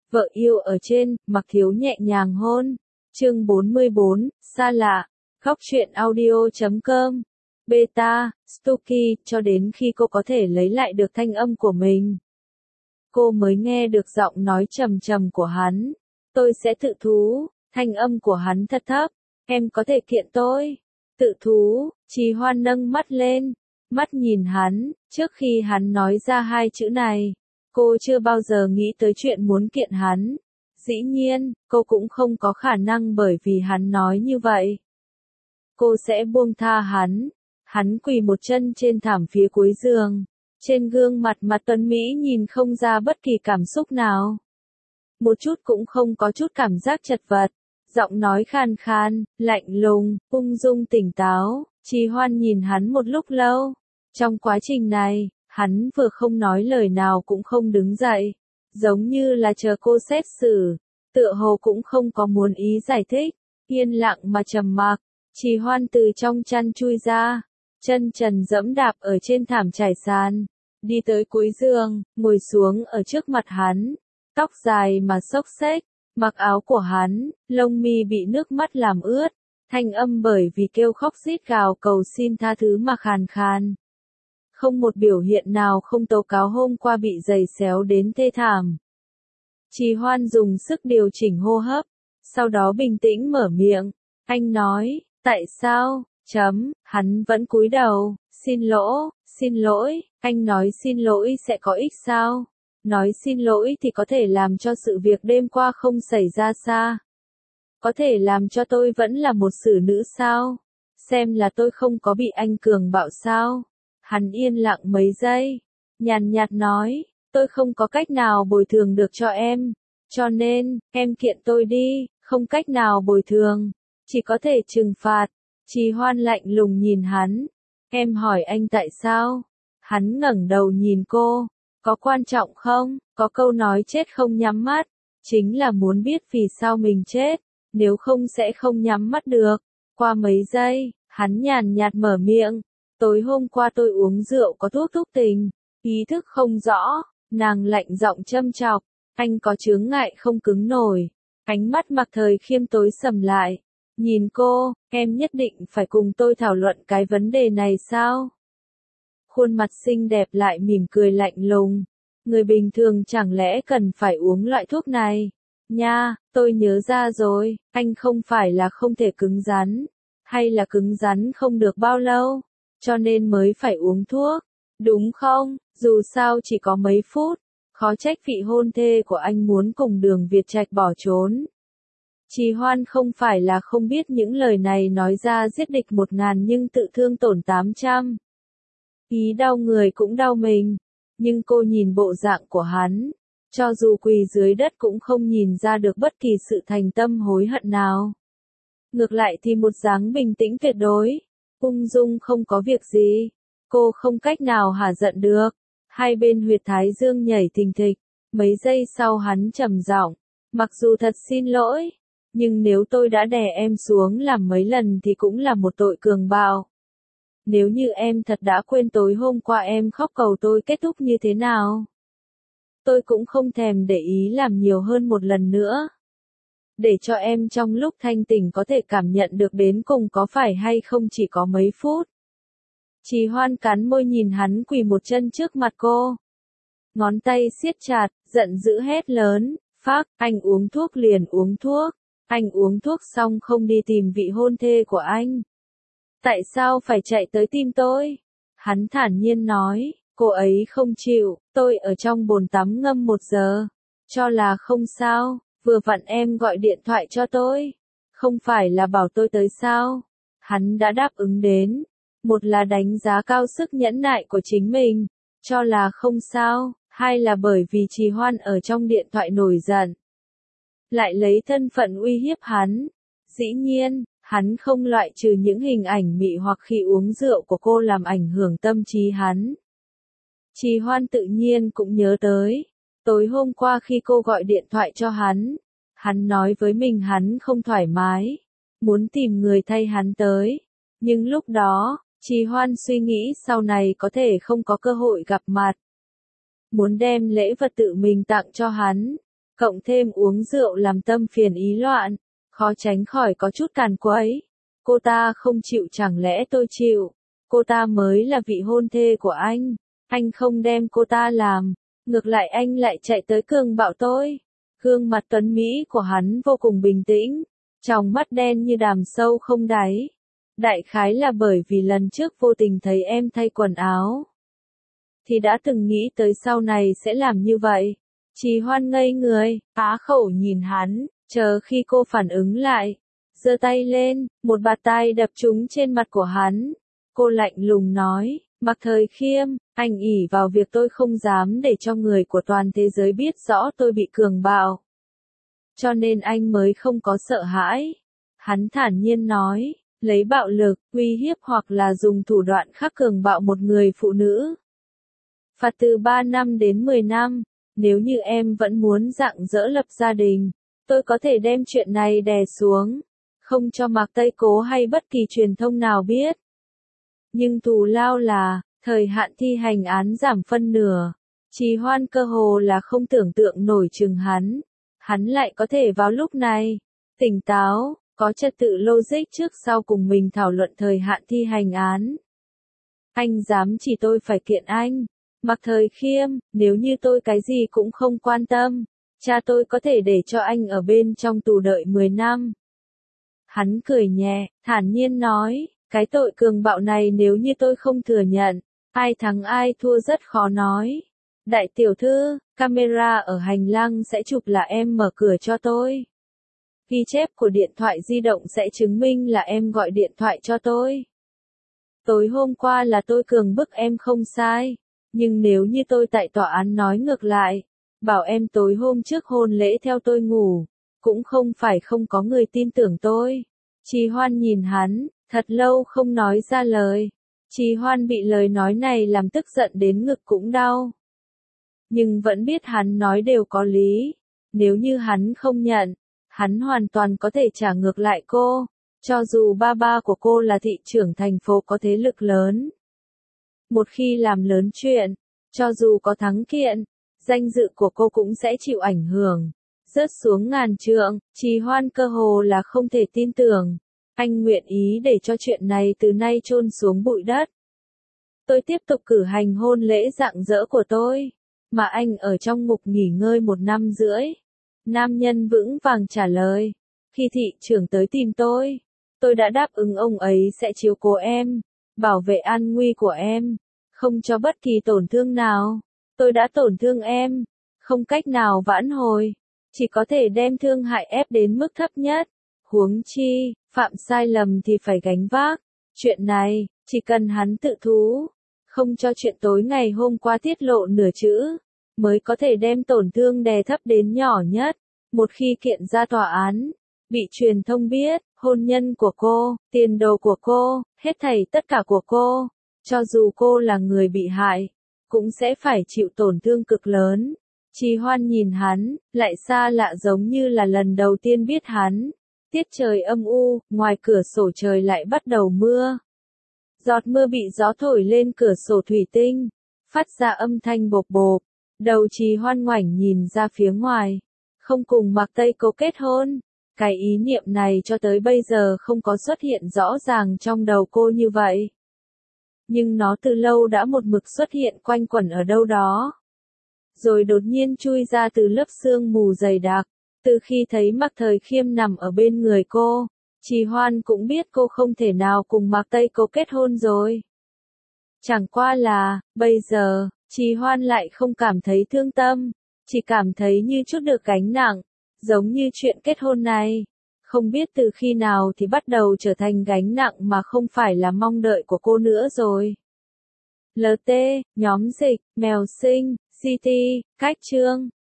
Vợ yêu ở trên, Mặc Thiếu nhẹ nhàng hôn. Chương 44, xa lạ. Khóc chuyện audio.com. Beta, Stucky, cho đến khi cô có thể lấy lại được thanh âm của mình. Cô mới nghe được giọng nói trầm trầm của hắn. Tôi sẽ tự thú, thanh âm của hắn thật thấp. Em có thể kiện tôi. Tự thú, Trì Hoan nâng mắt lên, mắt nhìn hắn, trước khi hắn nói ra hai chữ này. Cô chưa bao giờ nghĩ tới chuyện muốn kiện hắn. Dĩ nhiên, cô cũng không có khả năng bởi vì hắn nói như vậy. Cô sẽ buông tha hắn. Hắn quỳ một chân trên thảm phía cuối giường. Trên gương mặt tuấn Mỹ nhìn không ra bất kỳ cảm xúc nào. Một chút cũng không có chút cảm giác chật vật. Giọng nói khan khan, lạnh lùng, ung dung tỉnh táo. Trì Hoan nhìn hắn một lúc lâu. Trong quá trình này, hắn vừa không nói lời nào cũng không đứng dậy. Giống như là chờ cô xét xử. Tựa hồ cũng không có muốn ý giải thích. Yên lặng mà trầm mặc. Trì Hoan từ trong chăn chui ra. Chân trần dẫm đạp ở trên thảm trải sàn. Đi tới cuối giường, ngồi xuống ở trước mặt hắn. Tóc dài mà xốc xếch. Mặc áo của hắn, lông mi bị nước mắt làm ướt. Thanh âm bởi vì kêu khóc rít gào cầu xin tha thứ mà khàn khàn. Không một biểu hiện nào không tố cáo hôm qua bị giày xéo đến thê thảm. Trì Hoan dùng sức điều chỉnh hô hấp, sau đó bình tĩnh mở miệng. Anh nói, tại sao? Hắn vẫn cúi đầu, xin lỗi, anh nói xin lỗi sẽ có ích sao? Nói xin lỗi thì có thể làm cho sự việc đêm qua không xảy ra xa. Có thể làm cho tôi vẫn là một xử nữ sao? Xem là tôi không có bị anh cường bạo sao? Hắn yên lặng mấy giây, nhàn nhạt nói, tôi không có cách nào bồi thường được cho em, cho nên, em kiện tôi đi, không cách nào bồi thường, chỉ có thể trừng phạt. Trì Hoan lạnh lùng nhìn hắn, em hỏi anh tại sao? Hắn ngẩng đầu nhìn cô, có quan trọng không? Có câu nói chết không nhắm mắt, chính là muốn biết vì sao mình chết, nếu không sẽ không nhắm mắt được. Qua mấy giây, hắn nhàn nhạt mở miệng. Tối hôm qua tôi uống rượu có thuốc thúc tình, ý thức không rõ, nàng lạnh giọng châm chọc, anh có chướng ngại không cứng nổi. Ánh mắt Mặc Thời Khiêm tối sầm lại, nhìn cô, em nhất định phải cùng tôi thảo luận cái vấn đề này sao? Khuôn mặt xinh đẹp lại mỉm cười lạnh lùng, người bình thường chẳng lẽ cần phải uống loại thuốc này? Nha, tôi nhớ ra rồi, anh không phải là không thể cứng rắn, hay là cứng rắn không được bao lâu, cho nên mới phải uống thuốc, đúng không? Dù sao chỉ có mấy phút, khó trách vị hôn thê của anh muốn cùng Đường Việt Trạch bỏ trốn. Trì Hoan không phải là không biết những lời này nói ra giết địch 1000 nhưng tự thương tổn 800. Ý đau người cũng đau mình, nhưng cô nhìn bộ dạng của hắn, cho dù quỳ dưới đất cũng không nhìn ra được bất kỳ sự thành tâm hối hận nào. Ngược lại thì một dáng bình tĩnh tuyệt đối, ung dung không có việc gì, cô không cách nào hả giận được. Hai bên huyệt thái dương nhảy thình thịch, mấy giây sau hắn trầm giọng, mặc dù thật xin lỗi, nhưng nếu tôi đã đè em xuống làm mấy lần thì cũng là một tội cường bạo. Nếu như em thật đã quên tối hôm qua em khóc cầu tôi kết thúc như thế nào, tôi cũng không thèm để ý làm nhiều hơn một lần nữa. Để cho em trong lúc thanh tỉnh có thể cảm nhận được đến cùng có phải hay không chỉ có mấy phút. Trì Hoan cắn môi nhìn hắn quỳ một chân trước mặt cô. Ngón tay siết chặt, giận dữ hét lớn, phác, anh uống thuốc liền uống thuốc. Anh uống thuốc xong không đi tìm vị hôn thê của anh. Tại sao phải chạy tới tìm tôi? Hắn thản nhiên nói, cô ấy không chịu, tôi ở trong bồn tắm ngâm 1 giờ. Cho là không sao, vừa vặn em gọi điện thoại cho tôi. Không phải là bảo tôi tới sao? Hắn đã đáp ứng đến. Một là đánh giá cao sức nhẫn nại của chính mình, cho là không sao, hai là bởi vì Trì Hoan ở trong điện thoại nổi giận. Lại lấy thân phận uy hiếp hắn. Dĩ nhiên, hắn không loại trừ những hình ảnh mị hoặc khi uống rượu của cô làm ảnh hưởng tâm trí hắn. Trì Hoan tự nhiên cũng nhớ tới. Tối hôm qua khi cô gọi điện thoại cho hắn nói với mình hắn không thoải mái, muốn tìm người thay hắn tới. Nhưng lúc đó, Trì Hoan suy nghĩ sau này có thể không có cơ hội gặp mặt. Muốn đem lễ vật tự mình tặng cho hắn. cộng thêm uống rượu làm tâm phiền ý loạn, khó tránh khỏi có chút càn quấy. Cô ta không chịu chẳng lẽ tôi chịu, cô ta mới là vị hôn thê của anh không đem cô ta làm, ngược lại anh lại chạy tới cường bạo tôi. Gương mặt tuấn Mỹ của hắn vô cùng bình tĩnh, trong mắt đen như đàm sâu không đáy. Đại khái là bởi vì lần trước vô tình thấy em thay quần áo, thì đã từng nghĩ tới sau này sẽ làm như vậy. Trì Hoan ngây người, á khẩu nhìn hắn, chờ khi cô phản ứng lại, giơ tay lên, một bạt tai đập trúng trên mặt của hắn. Cô lạnh lùng nói, Mạc Thời Khiêm, anh ỷ vào việc tôi không dám để cho người của toàn thế giới biết rõ tôi bị cường bạo, cho nên anh mới không có sợ hãi. Hắn thản nhiên nói, lấy bạo lực, uy hiếp hoặc là dùng thủ đoạn khác cường bạo một người phụ nữ, phạt từ 3 năm đến 10 năm. Nếu như em vẫn muốn rạng rỡ lập gia đình, tôi có thể đem chuyện này đè xuống, không cho Mạc Tây Cố hay bất kỳ truyền thông nào biết. Nhưng thù lao là, thời hạn thi hành án giảm phân nửa. Trì Hoan cơ hồ là không tưởng tượng nổi chừng hắn lại có thể vào lúc này, tỉnh táo, có trật tự logic trước sau cùng mình thảo luận thời hạn thi hành án. Anh dám chỉ tôi phải kiện anh. Mạc Thời Khiêm, nếu như tôi cái gì cũng không quan tâm, cha tôi có thể để cho anh ở bên trong tù đợi 10 năm. Hắn cười nhẹ, thản nhiên nói, cái tội cường bạo này nếu như tôi không thừa nhận, ai thắng ai thua rất khó nói. Đại tiểu thư, camera ở hành lang sẽ chụp là em mở cửa cho tôi. Ghi chép của điện thoại di động sẽ chứng minh là em gọi điện thoại cho tôi. Tối hôm qua là tôi cường bức em không sai. Nhưng nếu như tôi tại tòa án nói ngược lại, bảo em tối hôm trước hôn lễ theo tôi ngủ, cũng không phải không có người tin tưởng tôi. Trì Hoan nhìn hắn, thật lâu không nói ra lời. Trì Hoan bị lời nói này làm tức giận đến ngực cũng đau. Nhưng vẫn biết hắn nói đều có lý. Nếu như hắn không nhận, hắn hoàn toàn có thể trả ngược lại cô. Cho dù ba ba của cô là thị trưởng thành phố có thế lực lớn. Một khi làm lớn chuyện, cho dù có thắng kiện, danh dự của cô cũng sẽ chịu ảnh hưởng. Rớt xuống ngàn trượng, Trì Hoan cơ hồ là không thể tin tưởng. Anh nguyện ý để cho chuyện này từ nay chôn xuống bụi đất. Tôi tiếp tục cử hành hôn lễ rạng rỡ của tôi, mà anh ở trong ngục nghỉ ngơi 1 năm rưỡi. Nam nhân vững vàng trả lời, khi thị trưởng tới tìm tôi đã đáp ứng ông ấy sẽ chiếu cố em, bảo vệ an nguy của em, không cho bất kỳ tổn thương nào. Tôi đã tổn thương em, không cách nào vãn hồi, chỉ có thể đem thương hại ép đến mức thấp nhất. Huống chi, phạm sai lầm thì phải gánh vác. Chuyện này, chỉ cần hắn tự thú, không cho chuyện tối ngày hôm qua tiết lộ nửa chữ, mới có thể đem tổn thương đè thấp đến nhỏ nhất. Một khi kiện ra tòa án, bị truyền thông biết, hôn nhân của cô, tiền đồ của cô, hết thảy tất cả của cô, cho dù cô là người bị hại, cũng sẽ phải chịu tổn thương cực lớn. Trì Hoan nhìn hắn, lại xa lạ giống như là lần đầu tiên biết hắn. Tiết trời âm u, ngoài cửa sổ trời lại bắt đầu mưa. Giọt mưa bị gió thổi lên cửa sổ thủy tinh, phát ra âm thanh bộp bộp. Đầu Trì Hoan ngoảnh nhìn ra phía ngoài, không cùng Mạc Tây Cố kết hôn. Cái ý niệm này cho tới bây giờ không có xuất hiện rõ ràng trong đầu cô như vậy. Nhưng nó từ lâu đã một mực xuất hiện quanh quẩn ở đâu đó. Rồi đột nhiên chui ra từ lớp sương mù dày đặc. Từ khi thấy Mạc Thời Khiêm nằm ở bên người cô, Trì Hoan cũng biết cô không thể nào cùng Mạc Tây Cố kết hôn rồi. Chẳng qua là, bây giờ, Trì Hoan lại không cảm thấy thương tâm, chỉ cảm thấy như chút được gánh nặng, giống như chuyện kết hôn này. Không biết từ khi nào thì bắt đầu trở thành gánh nặng mà không phải là mong đợi của cô nữa rồi. LT, nhóm dịch, mèo sinh, CT, cách chương.